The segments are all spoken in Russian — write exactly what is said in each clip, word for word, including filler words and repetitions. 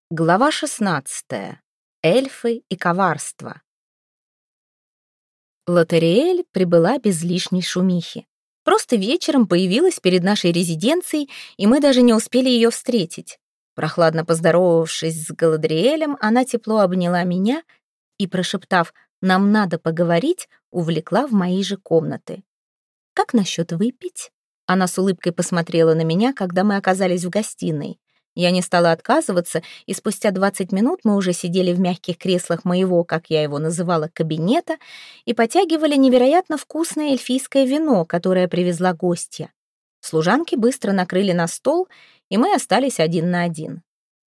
Глава шестнадцатая. Эльфы и коварство. Лотереэль прибыла без лишней шумихи. Просто вечером появилась перед нашей резиденцией, и мы даже не успели ее встретить. Прохладно поздоровавшись с Галадриэлем, она тепло обняла меня и, прошептав «нам надо поговорить», увлекла в мои же комнаты. «Как насчет выпить?» Она с улыбкой посмотрела на меня, когда мы оказались в гостиной. Я не стала отказываться, и спустя двадцать минут мы уже сидели в мягких креслах моего, как я его называла, кабинета и потягивали невероятно вкусное эльфийское вино, которое привезла гостья. Служанки быстро накрыли на стол, и мы остались один на один.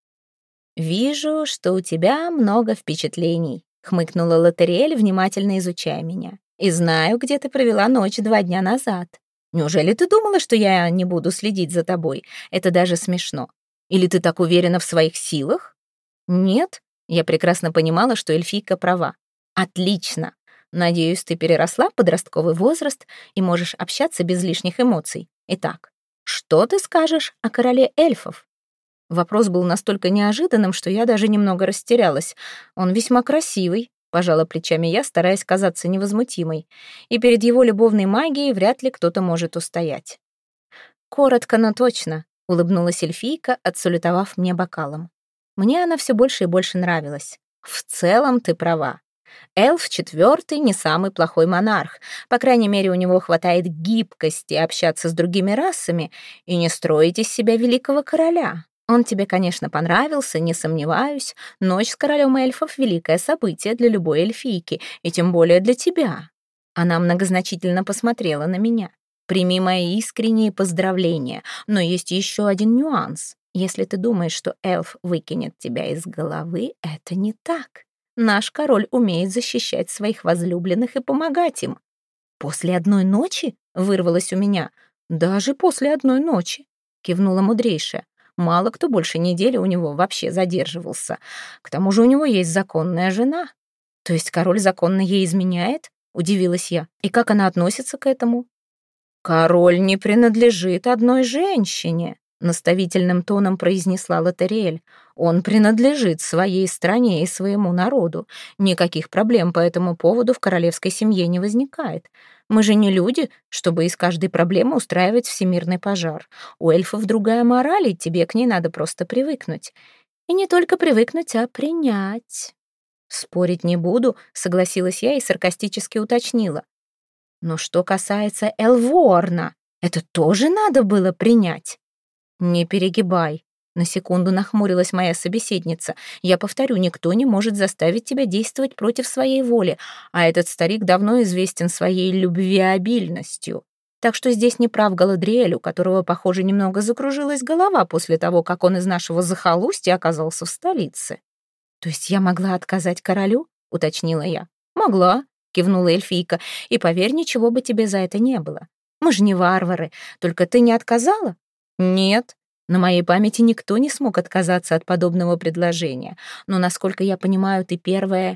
«Вижу, что у тебя много впечатлений», — хмыкнула Лотериэль, внимательно изучая меня. «И знаю, где ты провела ночь два дня назад. Неужели ты думала, что я не буду следить за тобой? Это даже смешно. Или ты так уверена в своих силах?» «Нет», я прекрасно понимала, что эльфийка права. «Отлично. Надеюсь, ты переросла подростковый возраст и можешь общаться без лишних эмоций. Итак, что ты скажешь о короле эльфов?» Вопрос был настолько неожиданным, что я даже немного растерялась. «Он весьма красивый», — пожала плечами я, стараясь казаться невозмутимой. «И перед его любовной магией вряд ли кто-то может устоять». «Коротко, но точно», — улыбнулась эльфийка, отсалютовав мне бокалом. Мне она все больше и больше нравилась. «В целом ты права. Эльф четвертый не самый плохой монарх. По крайней мере, у него хватает гибкости общаться с другими расами и не строить из себя великого короля. Он тебе, конечно, понравился, не сомневаюсь. Ночь с королем эльфов — великое событие для любой эльфийки, и тем более для тебя». Она многозначительно посмотрела на меня. «Прими мои искренние поздравления, но есть еще один нюанс. Если ты думаешь, что эльф выкинет тебя из головы, это не так. Наш король умеет защищать своих возлюбленных и помогать им». «После одной ночи?» — вырвалось у меня. «Даже после одной ночи», — кивнула мудрейшая. «Мало кто больше недели у него вообще задерживался. К тому же у него есть законная жена». «То есть король законно ей изменяет?» — удивилась я. «И как она относится к этому?» «Король не принадлежит одной женщине», — наставительным тоном произнесла Лотериэль. «Он принадлежит своей стране и своему народу. Никаких проблем по этому поводу в королевской семье не возникает. Мы же не люди, чтобы из каждой проблемы устраивать всемирный пожар. У эльфов другая мораль, и тебе к ней надо просто привыкнуть. И не только привыкнуть, а принять». «Спорить не буду», — согласилась я и саркастически уточнила. «Но что касается Элворна, это тоже надо было принять?» «Не перегибай», — на секунду нахмурилась моя собеседница. «Я повторю, никто не может заставить тебя действовать против своей воли, а этот старик давно известен своей любвеобильностью. Так что здесь не прав Галадриэль, у которого, похоже, немного закружилась голова после того, как он из нашего захолустья оказался в столице». «То есть я могла отказать королю?» — уточнила я. «Могла», — кивнула эльфийка, «и поверь, ничего бы тебе за это не было. Мы же не варвары, только ты не отказала?» «Нет, на моей памяти никто не смог отказаться от подобного предложения. Но, насколько я понимаю, ты первая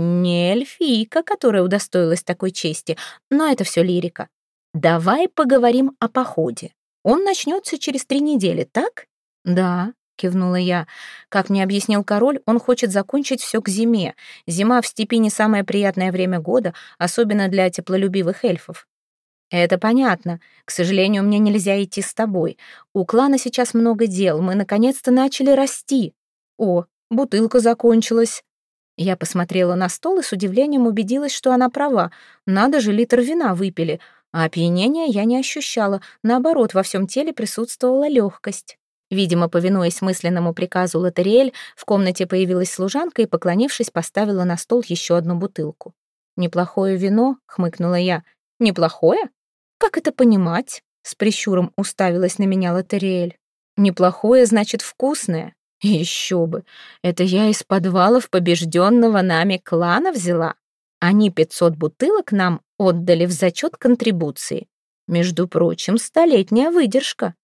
не эльфийка, которая удостоилась такой чести. Но это все лирика. Давай поговорим о походе. Он начнется через три недели, так?» «Да», — кивнула я. «Как мне объяснил король, он хочет закончить все к зиме. Зима в степи не самое приятное время года, особенно для теплолюбивых эльфов». «Это понятно. К сожалению, мне нельзя идти с тобой. У клана сейчас много дел, мы наконец-то начали расти. О, бутылка закончилась». Я посмотрела на стол и с удивлением убедилась, что она права. Надо же, литр вина выпили. А опьянения я не ощущала. Наоборот, во всем теле присутствовала легкость. Видимо, повинуясь мысленному приказу Лотериэль, в комнате появилась служанка и, поклонившись, поставила на стол еще одну бутылку. «Неплохое вино», — хмыкнула я. «Неплохое? Как это понимать?» — с прищуром уставилась на меня Лотериэль. «Неплохое, значит, вкусное. Еще бы. Это я из подвалов побежденного нами клана взяла. Они пятьсот бутылок нам отдали в зачет контрибуции. Между прочим, столетняя выдержка».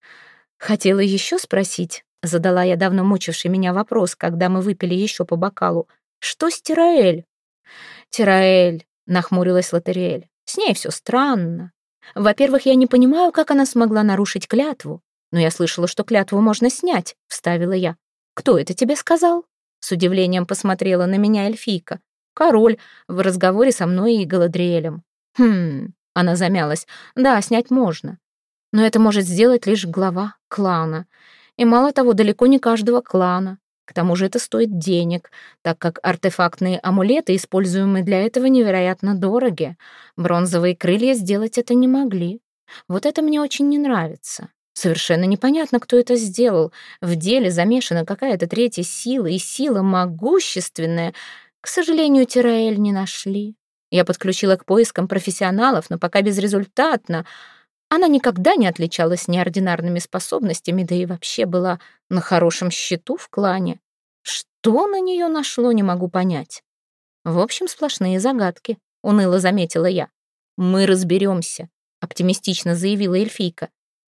«Хотела еще спросить», — задала я давно мучивший меня вопрос, когда мы выпили еще по бокалу. «Что с Тираэль?» «Тираэль», — нахмурилась Лотериэль. «С ней все странно. Во-первых, я не понимаю, как она смогла нарушить клятву. Но я слышала, что клятву можно снять», — вставила я. «Кто это тебе сказал?» С удивлением посмотрела на меня эльфийка. «Король в разговоре со мной и Галадриэлем». «Хм...» — она замялась. «Да, снять можно. Но это может сделать лишь глава клана. И мало того, далеко не каждого клана. К тому же это стоит денег, так как артефактные амулеты, используемые для этого, невероятно дороги. Бронзовые крылья сделать это не могли. Вот это мне очень не нравится. Совершенно непонятно, кто это сделал. В деле замешана какая-то третья сила, и сила могущественная. К сожалению, Тираэль не нашли. Я подключила к поискам профессионалов, но пока безрезультатно. Она никогда не отличалась неординарными способностями, да и вообще была на хорошем счету в клане. Что на нее нашло, не могу понять. В общем, сплошные загадки, уныло заметила я. Мы разберемся, оптимистично заявила эльфийка.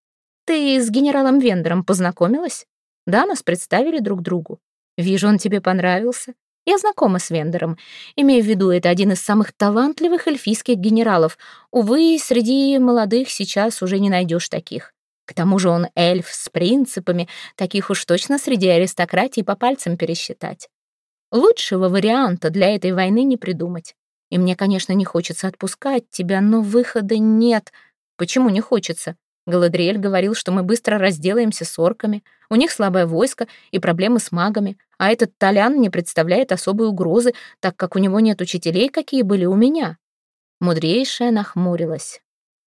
Ты с генералом Вендером познакомилась? Да, нас представили друг другу. Вижу, он тебе понравился. Я знакома с Вендером. Имею в виду, это один из самых талантливых эльфийских генералов. Увы, среди молодых сейчас уже не найдешь таких. К тому же он эльф с принципами, таких уж точно среди аристократии по пальцам пересчитать. Лучшего варианта для этой войны не придумать. И мне, конечно, не хочется отпускать тебя, но выхода нет. Почему не хочется? Галадриэль говорил, что мы быстро разделаемся с орками. У них слабое войско и проблемы с магами, а этот Толян не представляет особой угрозы, так как у него нет учителей, какие были у меня. Мудрейшая нахмурилась.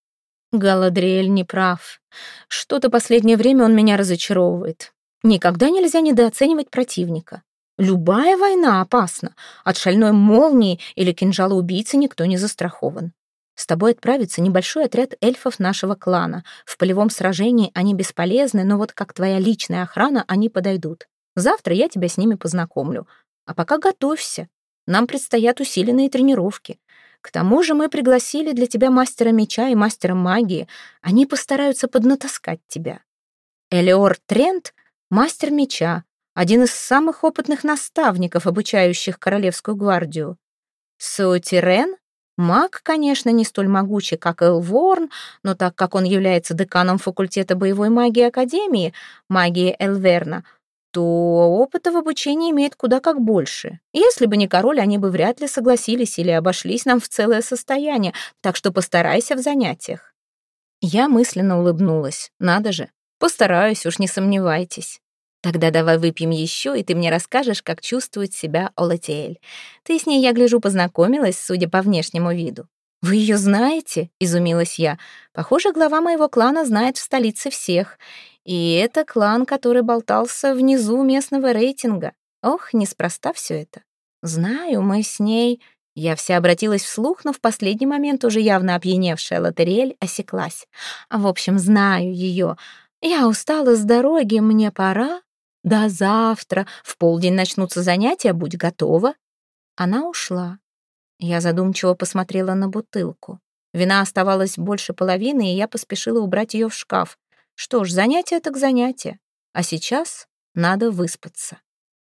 Галадриэль не прав. Что-то последнее время он меня разочаровывает. Никогда нельзя недооценивать противника. Любая война опасна. От шальной молнии или кинжала убийцы никто не застрахован. С тобой отправится небольшой отряд эльфов нашего клана. В полевом сражении они бесполезны, но вот как твоя личная охрана они подойдут. Завтра я тебя с ними познакомлю. А пока готовься. Нам предстоят усиленные тренировки. К тому же мы пригласили для тебя мастера меча и мастера магии. Они постараются поднатаскать тебя. Элеор Трент — мастер меча, один из самых опытных наставников, обучающих Королевскую гвардию. Суотирен — маг, конечно, не столь могучий, как Элворн, но так как он является деканом факультета боевой магии Академии, магии Элверна, то опыта в обучении имеет куда как больше. Если бы не король, они бы вряд ли согласились или обошлись нам в целое состояние, так что постарайся в занятиях. Я мысленно улыбнулась. Надо же, постараюсь, уж не сомневайтесь. Тогда давай выпьем еще, и ты мне расскажешь, как чувствует себя Олатиэль. Ты с ней, я гляжу, познакомилась, судя по внешнему виду. «Вы ее знаете?» — изумилась я. «Похоже, глава моего клана знает в столице всех. И это клан, который болтался внизу местного рейтинга. Ох, неспроста все это. Знаю, мы с ней...» Я вся обратилась вслух, но в последний момент уже явно опьяневшая Латериэль осеклась. «В общем, знаю ее. Я устала с дороги, мне пора. До завтра. В полдень начнутся занятия, будь готова». Она ушла. Я задумчиво посмотрела на бутылку. Вина оставалась больше половины, и я поспешила убрать ее в шкаф. Что ж, занятие так занятие. А сейчас надо выспаться.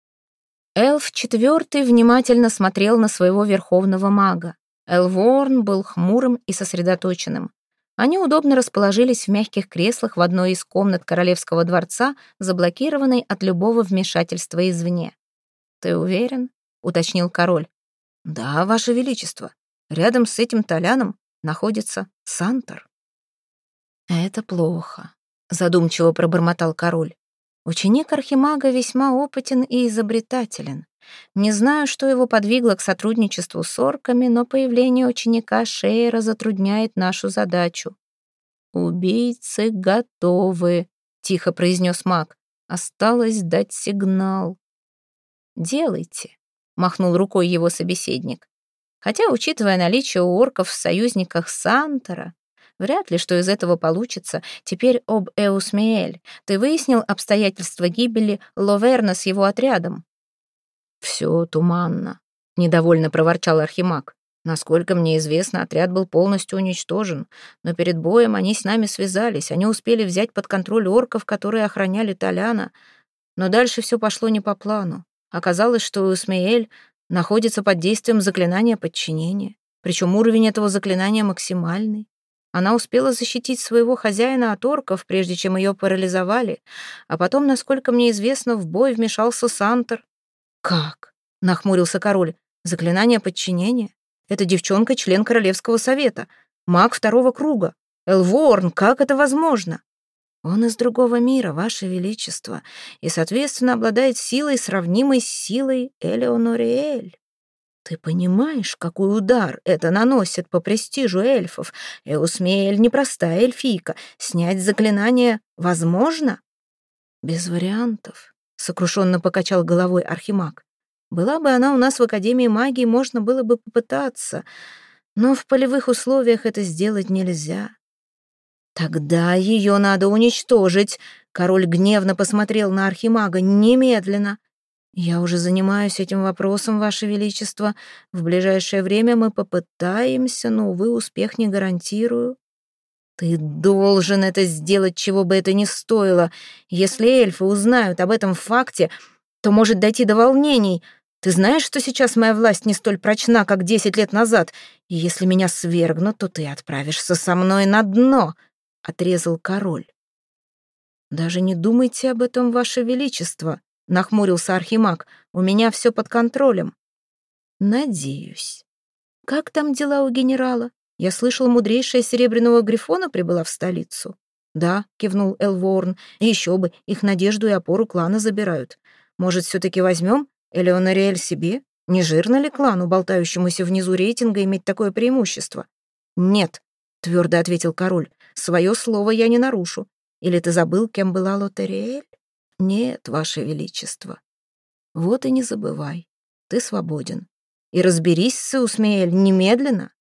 Эльф четвертый внимательно смотрел на своего верховного мага. Элворн был хмурым и сосредоточенным. Они удобно расположились в мягких креслах в одной из комнат королевского дворца, заблокированной от любого вмешательства извне. «Ты уверен?» — уточнил король. «Да, ваше величество. Рядом с этим Толяном находится Сантор». «Это плохо», — задумчиво пробормотал король. «Ученик архимага весьма опытен и изобретателен. Не знаю, что его подвигло к сотрудничеству с орками, но появление ученика Шейра затрудняет нашу задачу». «Убийцы готовы», — тихо произнес маг. «Осталось дать сигнал». «Делайте», — махнул рукой его собеседник. «Хотя, учитывая наличие у орков в союзниках Сантора, вряд ли что из этого получится. Теперь об Эусмиэль. Ты выяснил обстоятельства гибели Ловерна с его отрядом?» «Все туманно», — недовольно проворчал архимаг. «Насколько мне известно, отряд был полностью уничтожен, но перед боем они с нами связались. Они успели взять под контроль орков, которые охраняли Толяна. Но дальше все пошло не по плану. Оказалось, что Эусмиэль находится под действием заклинания подчинения. Причем уровень этого заклинания максимальный. Она успела защитить своего хозяина от орков, прежде чем ее парализовали, а потом, насколько мне известно, в бой вмешался Сантер». «Как?» — нахмурился король. «Заклинание подчинения? Эта девчонка — член Королевского совета, маг второго круга. Элворн, как это возможно?» «Он из другого мира, Ваше Величество, и, соответственно, обладает силой, сравнимой с силой Элеонориэль. Ты понимаешь, какой удар это наносит по престижу эльфов? Эусмеэль — непростая эльфийка. Снять заклинание возможно?» «Без вариантов», — сокрушенно покачал головой архимаг. «Была бы она у нас в Академии магии, можно было бы попытаться, но в полевых условиях это сделать нельзя». «Тогда ее надо уничтожить», — король гневно посмотрел на архимага. «Немедленно». «Я уже занимаюсь этим вопросом, Ваше Величество. В ближайшее время мы попытаемся, но, увы, успех не гарантирую». «Ты должен это сделать, чего бы это ни стоило. Если эльфы узнают об этом факте, то может дойти до волнений. Ты знаешь, что сейчас моя власть не столь прочна, как десять лет назад, и если меня свергнут, то ты отправишься со мной на дно», — отрезал король. «Даже не думайте об этом, Ваше Величество», — нахмурился архимаг. «У меня все под контролем». «Надеюсь. Как там дела у генерала? Я слышал, мудрейшая Серебряного Грифона прибыла в столицу». «Да», — кивнул Элворн, — «еще бы, их надежду и опору клана забирают. Может, все-таки возьмем Элеонориэль себе? Не жирно ли клану, болтающемуся внизу рейтинга, иметь такое преимущество?» «Нет», — твердо ответил король, — «свое слово я не нарушу. Или ты забыл, кем была Лотериэль?» «Нет, Ваше Величество». «Вот и не забывай. Ты свободен. И разберись с Эусмеэль немедленно».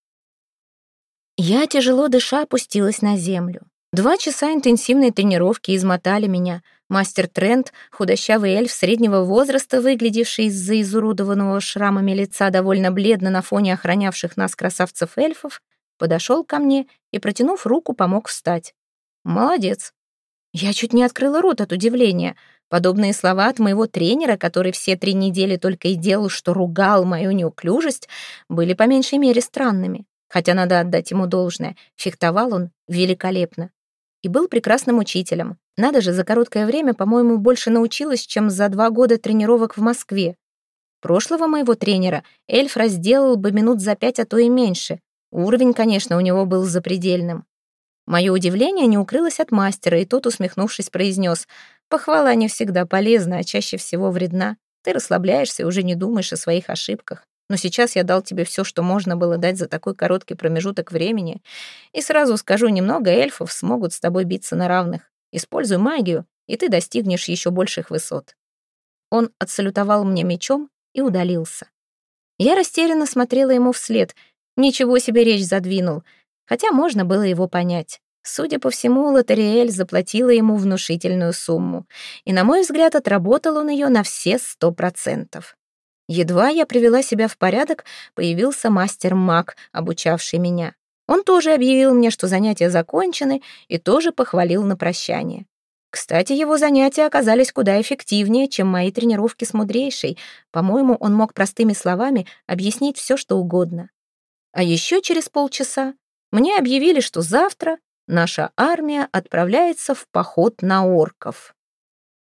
Я, тяжело дыша, опустилась на землю. Два часа интенсивной тренировки измотали меня. Мастер Трент, худощавый эльф среднего возраста, выглядевший из-за изуродованного шрамами лица довольно бледно на фоне охранявших нас красавцев-эльфов, подошел ко мне и, протянув руку, помог встать. «Молодец». Я чуть не открыла рот от удивления. Подобные слова от моего тренера, который все три недели только и делал, что ругал мою неуклюжесть, были по меньшей мере странными. Хотя надо отдать ему должное, фехтовал он великолепно. И был прекрасным учителем. Надо же, за короткое время, по-моему, больше научилась, чем за два года тренировок в Москве. Прошлого моего тренера эльф разделал бы минут за пять, а то и меньше. Уровень, конечно, у него был запредельным. Мое удивление не укрылось от мастера, и тот, усмехнувшись, произнес: «Похвала не всегда полезна, а чаще всего вредна. Ты расслабляешься и уже не думаешь о своих ошибках. Но сейчас я дал тебе все, что можно было дать за такой короткий промежуток времени. И сразу скажу, немного эльфов смогут с тобой биться на равных. Используй магию, и ты достигнешь еще больших высот». Он отсалютовал мне мечом и удалился. Я растерянно смотрела ему вслед. Ничего себе речь задвинул. Хотя можно было его понять. Судя по всему, Лотериэль заплатила ему внушительную сумму. И, на мой взгляд, отработал он ее на все сто процентов. Едва я привела себя в порядок, появился мастер-маг, обучавший меня. Он тоже объявил мне, что занятия закончены, и тоже похвалил на прощание. Кстати, его занятия оказались куда эффективнее, чем мои тренировки с мудрейшей. По-моему, он мог простыми словами объяснить все, что угодно. А еще через полчаса мне объявили, что завтра наша армия отправляется в поход на орков.